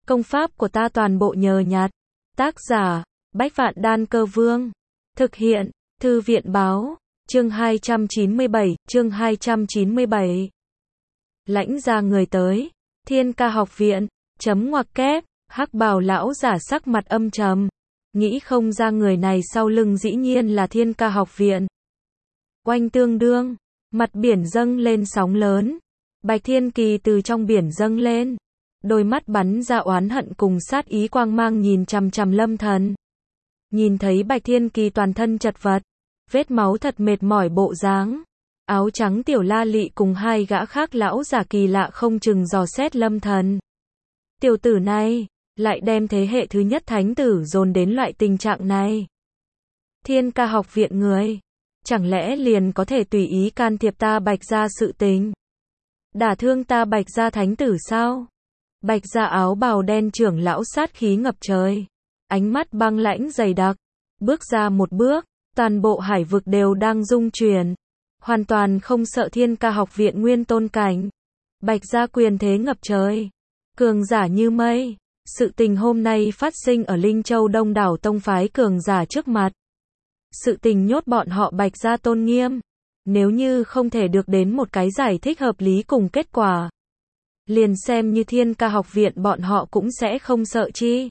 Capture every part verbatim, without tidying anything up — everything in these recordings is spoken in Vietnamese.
Công pháp của ta toàn bộ nhờ nhặt. Tác giả, Bách Vạn Đan Cơ Vương. Thực hiện, Thư viện Báo. Chương hai trăm chín mươi bảy, chương hai trăm chín mươi bảy. Lãnh ra người tới. Thiên Ca Học Viện. Chấm ngoặc kép. Hắc bào lão giả sắc mặt âm trầm. Nghĩ không ra người này sau lưng dĩ nhiên là Thiên Ca Học Viện. Oanh tương đương. Mặt biển dâng lên sóng lớn. Bạch Thiên Kỳ từ trong biển dâng lên. Đôi mắt bắn ra oán hận cùng sát ý quang mang nhìn chằm chằm Lâm Thần. Nhìn thấy Bạch Thiên Kỳ toàn thân chật vật, vết máu thật mệt mỏi bộ dáng. Áo trắng Tiểu La Lị cùng hai gã khác lão giả kỳ lạ không chừng dò xét Lâm Thần. Tiểu tử này, lại đem thế hệ thứ nhất thánh tử dồn đến loại tình trạng này. Thiên Ca Học Viện người, chẳng lẽ liền có thể tùy ý can thiệp ta Bạch gia sự tình? Đả thương ta Bạch gia thánh tử sao? Bạch gia áo bào đen trưởng lão sát khí ngập trời, ánh mắt băng lãnh dày đặc, bước ra một bước, toàn bộ hải vực đều đang rung chuyển, hoàn toàn không sợ Thiên Ca Học Viện nguyên tôn cảnh. Bạch gia quyền thế ngập trời, cường giả như mây, sự tình hôm nay phát sinh ở Linh Châu đông đảo tông phái cường giả trước mặt. Sự tình nhốt bọn họ Bạch gia tôn nghiêm, nếu như không thể được đến một cái giải thích hợp lý cùng kết quả, liền xem như Thiên Ca Học Viện bọn họ cũng sẽ không sợ chi.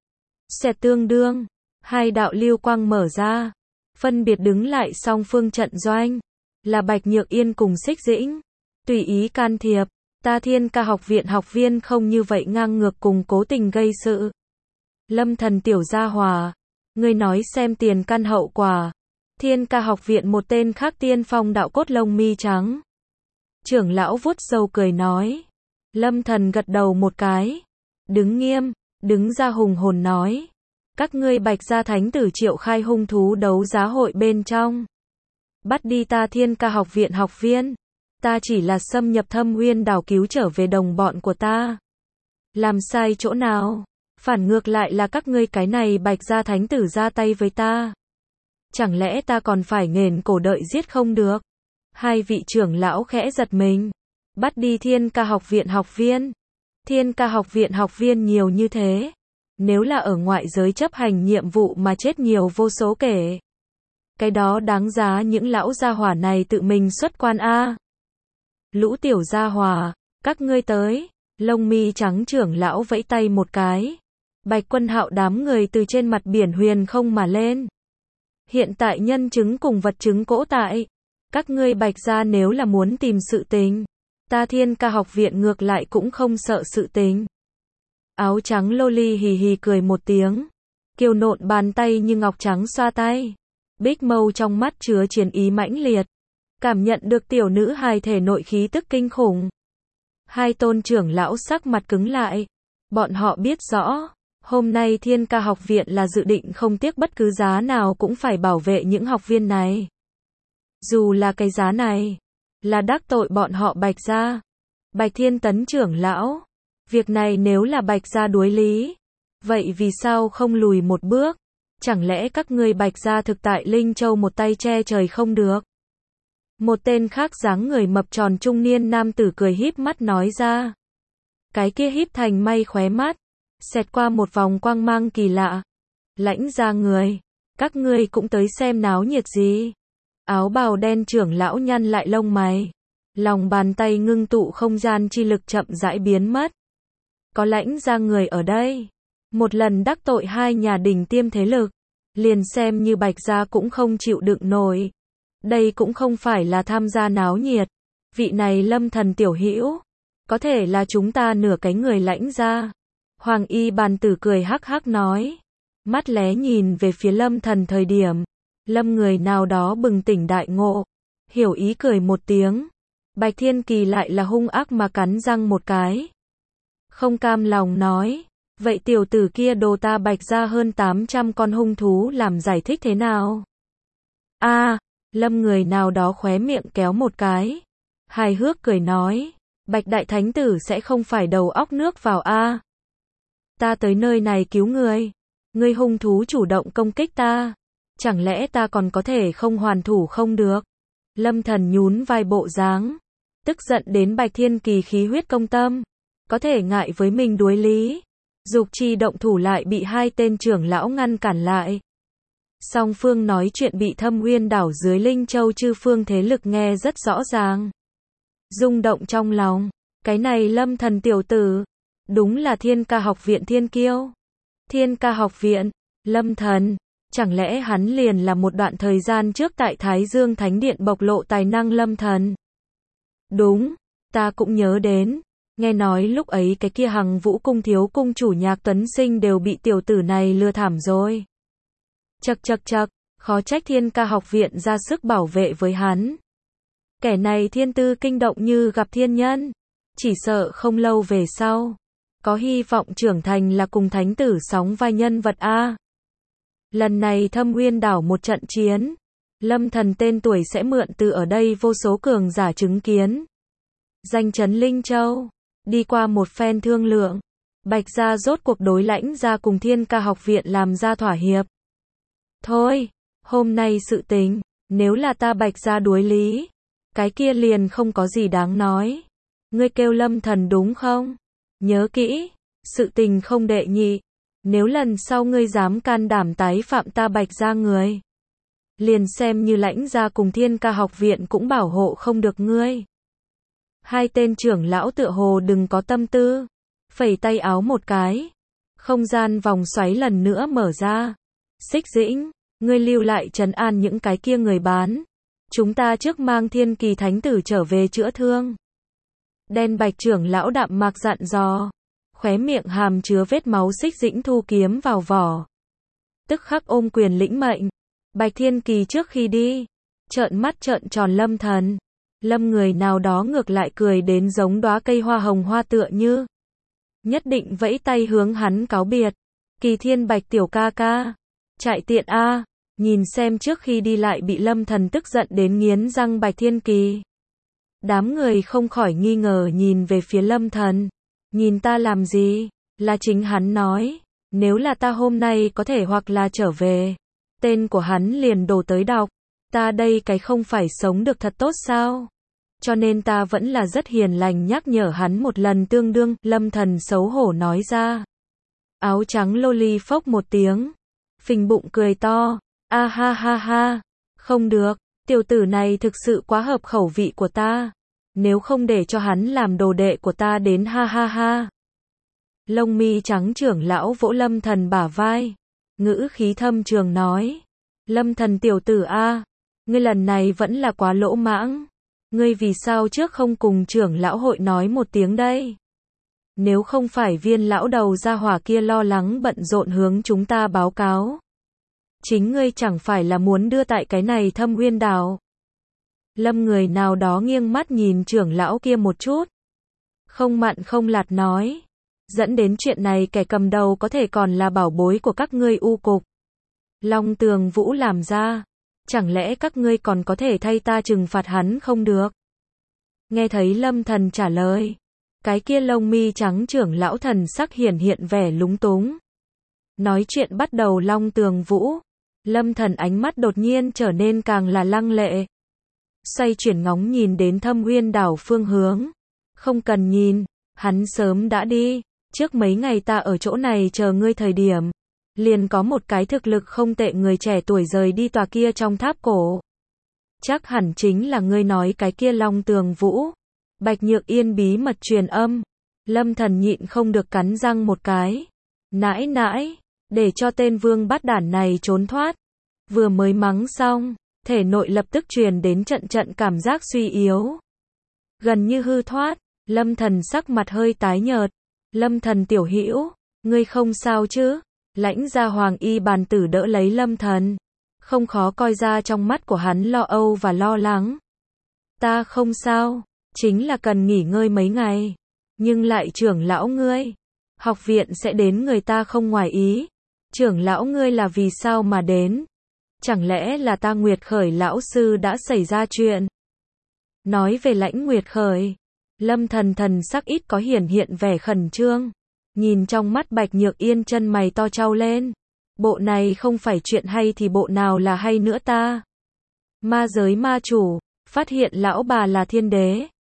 Xẹt tương đương, hai đạo lưu quang mở ra, phân biệt đứng lại song phương trận doanh, là Bạch Nhược Yên cùng Xích Dĩnh. Tùy ý can thiệp, ta Thiên Ca Học Viện học viên không như vậy ngang ngược cùng cố tình gây sự. Lâm Thần tiểu gia hòa, ngươi nói xem tiền căn hậu quả. Thiên Ca Học Viện một tên khác tiên phong đạo cốt lông mi trắng. Trưởng lão vuốt râu cười nói. Lâm Thần gật đầu một cái, đứng nghiêm, đứng ra hùng hồn nói. Các ngươi Bạch gia thánh tử triệu khai hung thú đấu giá hội bên trong. Bắt đi ta Thiên Ca Học Viện học viên. Ta chỉ là xâm nhập Thâm Uyên đảo cứu trở về đồng bọn của ta. Làm sai chỗ nào? Phản ngược lại là các ngươi cái này Bạch gia thánh tử ra tay với ta. Chẳng lẽ ta còn phải nghển cổ đợi giết không được? Hai vị trưởng lão khẽ giật mình. Bắt đi Thiên Ca Học Viện học viên. Thiên Ca Học Viện học viên nhiều như thế. Nếu là ở ngoại giới chấp hành nhiệm vụ mà chết nhiều vô số kể. Cái đó đáng giá những lão gia hỏa này tự mình xuất quan a. Lũ tiểu gia hỏa, các ngươi tới. Lông mi trắng trưởng lão vẫy tay một cái. Bạch Quân Hạo đám người từ trên mặt biển huyền không mà lên. Hiện tại nhân chứng cùng vật chứng cỗ tại. Các ngươi Bạch gia nếu là muốn tìm sự tình, ta Thiên Ca Học Viện ngược lại cũng không sợ sự tình. Áo trắng loli hì hì cười một tiếng, kiều nộn bàn tay như ngọc trắng xoa tay. Bích mâu trong mắt chứa chiến ý mãnh liệt, cảm nhận được tiểu nữ hài thể nội khí tức kinh khủng. Hai tôn trưởng lão sắc mặt cứng lại, bọn họ biết rõ, hôm nay Thiên Ca Học Viện là dự định không tiếc bất cứ giá nào cũng phải bảo vệ những học viên này. Dù là cái giá này là đắc tội bọn họ Bạch gia. Bạch Thiên Tấn trưởng lão, việc này nếu là Bạch gia đối lý, vậy vì sao không lùi một bước? Chẳng lẽ các ngươi Bạch gia thực tại Linh Châu một tay che trời không được? Một tên khác dáng người mập tròn trung niên nam tử cười híp mắt nói ra. Cái kia híp thành may khóe mắt, xẹt qua một vòng quang mang kỳ lạ. Lãnh ra người, các ngươi cũng tới xem náo nhiệt gì? Áo bào đen trưởng lão nhăn lại lông mày, lòng bàn tay ngưng tụ không gian chi lực chậm rãi biến mất. Có lãnh ra người ở đây, một lần đắc tội hai nhà đỉnh tiêm thế lực, liền xem như Bạch gia cũng không chịu đựng nổi. Đây cũng không phải là tham gia náo nhiệt. Vị này Lâm Thần tiểu hữu, có thể là chúng ta nửa cái người lãnh ra. Hoàng y bàn tử cười hắc hắc nói, mắt lé nhìn về phía Lâm Thần thời điểm. Lâm người nào đó bừng tỉnh đại ngộ, hiểu ý cười một tiếng. Bạch Thiên Kỳ lại là hung ác mà cắn răng một cái. Không cam lòng nói, vậy tiểu tử kia đồ ta Bạch gia hơn tám trăm con hung thú làm giải thích thế nào? A, à, Lâm người nào đó khóe miệng kéo một cái, hài hước cười nói, Bạch đại thánh tử sẽ không phải đầu óc nước vào a. À. Ta tới nơi này cứu người, ngươi hung thú chủ động công kích ta. Chẳng lẽ ta còn có thể không hoàn thủ không được? Lâm Thần nhún vai bộ dáng, tức giận đến Bạch Thiên Kỳ khí huyết công tâm, có thể ngại với mình đối lý. Dục chi động thủ lại bị hai tên trưởng lão ngăn cản lại. Song phương nói chuyện bị Thâm Uyên đảo dưới Linh Châu chư phương thế lực nghe rất rõ ràng. Rung động trong lòng, cái này Lâm Thần tiểu tử, đúng là Thiên Ca học viện thiên kiêu. Thiên Ca học viện, Lâm Thần, chẳng lẽ hắn liền là một đoạn thời gian trước tại Thái Dương Thánh Điện bộc lộ tài năng Lâm Thần? Đúng, ta cũng nhớ đến, nghe nói lúc ấy cái kia Hằng Vũ cung thiếu cung chủ Nhạc Tuấn Sinh đều bị tiểu tử này lừa thảm rồi. Chậc chậc chậc, khó trách Thiên Ca học viện ra sức bảo vệ với hắn. Kẻ này thiên tư kinh động như gặp thiên nhân, chỉ sợ không lâu về sau, có hy vọng trưởng thành là cùng thánh tử sóng vai nhân vật a. Lần này Thâm Uyên đảo một trận chiến, Lâm Thần tên tuổi sẽ mượn từ ở đây vô số cường giả chứng kiến. Danh chấn Linh Châu, đi qua một phen thương lượng, Bạch gia rốt cuộc đối Lãnh gia cùng Thiên Ca học viện làm ra thỏa hiệp. Thôi, hôm nay sự tình, nếu là ta Bạch gia đối lý, cái kia liền không có gì đáng nói. Ngươi kêu Lâm Thần đúng không? Nhớ kỹ, sự tình không đệ nhị. Nếu lần sau ngươi dám can đảm tái phạm ta Bạch gia người, liền xem như Lãnh gia cùng Thiên Ca học viện cũng bảo hộ không được ngươi. Hai tên trưởng lão tựa hồ đừng có tâm tư, phẩy tay áo một cái, không gian vòng xoáy lần nữa mở ra. Xích Dĩnh, ngươi lưu lại trấn an những cái kia người bán, chúng ta trước mang Thiên Kỳ thánh tử trở về chữa thương. Đen Bạch trưởng lão đạm mạc dặn dò, khóe miệng hàm chứa vết máu. Xích Dĩnh thu kiếm vào vỏ, tức khắc ôm quyền lĩnh mệnh. Bạch Thiên Kỳ trước khi đi, trợn mắt trợn tròn Lâm Thần. Lâm người nào đó ngược lại cười đến giống đóa cây hoa hồng hoa tựa như, nhất định vẫy tay hướng hắn cáo biệt. Kỳ Thiên Bạch tiểu ca ca, chạy tiện a. Nhìn xem trước khi đi lại bị Lâm Thần tức giận đến nghiến răng Bạch Thiên Kỳ, đám người không khỏi nghi ngờ nhìn về phía Lâm Thần. Nhìn ta làm gì? Là chính hắn nói, nếu là ta hôm nay có thể hoặc là trở về, tên của hắn liền đổ tới đọc. Ta đây cái không phải sống được thật tốt sao? Cho nên ta vẫn là rất hiền lành nhắc nhở hắn một lần tương đương. Lâm Thần xấu hổ nói ra. Áo trắng loli phốc một tiếng, phình bụng cười to. A ha ha ha, không được, tiểu tử này thực sự quá hợp khẩu vị của ta. Nếu không để cho hắn làm đồ đệ của ta đến ha ha ha. Lông mi trắng trưởng lão vỗ Lâm Thần bả vai, ngữ khí thâm trường nói. Lâm Thần tiểu tử a, ngươi lần này vẫn là quá lỗ mãng. Ngươi vì sao trước không cùng trưởng lão hội nói một tiếng đây? Nếu không phải Viên lão đầu gia hỏa kia lo lắng bận rộn hướng chúng ta báo cáo, chính ngươi chẳng phải là muốn đưa tại cái này Thâm Uyên đảo. Lâm người nào đó nghiêng mắt nhìn trưởng lão kia một chút, không mặn không lạt nói. Dẫn đến chuyện này kẻ cầm đầu có thể còn là bảo bối của các ngươi U cục Long Tường Vũ làm ra. Chẳng lẽ các ngươi còn có thể thay ta trừng phạt hắn không được? Nghe thấy Lâm Thần trả lời, cái kia lông mi trắng trưởng lão thần sắc hiển hiện vẻ lúng túng. Nói chuyện bắt đầu Long Tường Vũ, Lâm Thần ánh mắt đột nhiên trở nên càng là lăng lệ. Xoay chuyển ngóng nhìn đến Thâm Uyên đảo phương hướng. Không cần nhìn, hắn sớm đã đi. Trước mấy ngày ta ở chỗ này chờ ngươi thời điểm, liền có một cái thực lực không tệ người trẻ tuổi rời đi tòa kia trong tháp cổ. Chắc hẳn chính là ngươi nói cái kia Long Tường Vũ. Bạch Nhược Yên bí mật truyền âm. Lâm Thần nhịn không được cắn răng một cái. Nãi nãi, để cho tên vương bát đản này trốn thoát. Vừa mới mắng xong, thể nội lập tức truyền đến trận trận cảm giác suy yếu, gần như hư thoát. Lâm Thần sắc mặt hơi tái nhợt. Lâm Thần tiểu hữu, ngươi không sao chứ? Lãnh gia Hoàng Y bàn tử đỡ lấy Lâm Thần, không khó coi ra trong mắt của hắn lo âu và lo lắng. Ta không sao, chính là cần nghỉ ngơi mấy ngày. Nhưng lại trưởng lão ngươi, học viện sẽ đến người ta không ngoài ý. Trưởng lão ngươi là vì sao mà đến? Chẳng lẽ là ta Nguyệt Khởi lão sư đã xảy ra chuyện? Nói về Lãnh Nguyệt Khởi, Lâm Thần thần sắc ít có hiển hiện vẻ khẩn trương. Nhìn trong mắt Bạch Nhược Yên chân mày to trao lên. Bộ này không phải chuyện hay thì bộ nào là hay nữa ta? Ma giới ma chủ, phát hiện lão bà là thiên đế.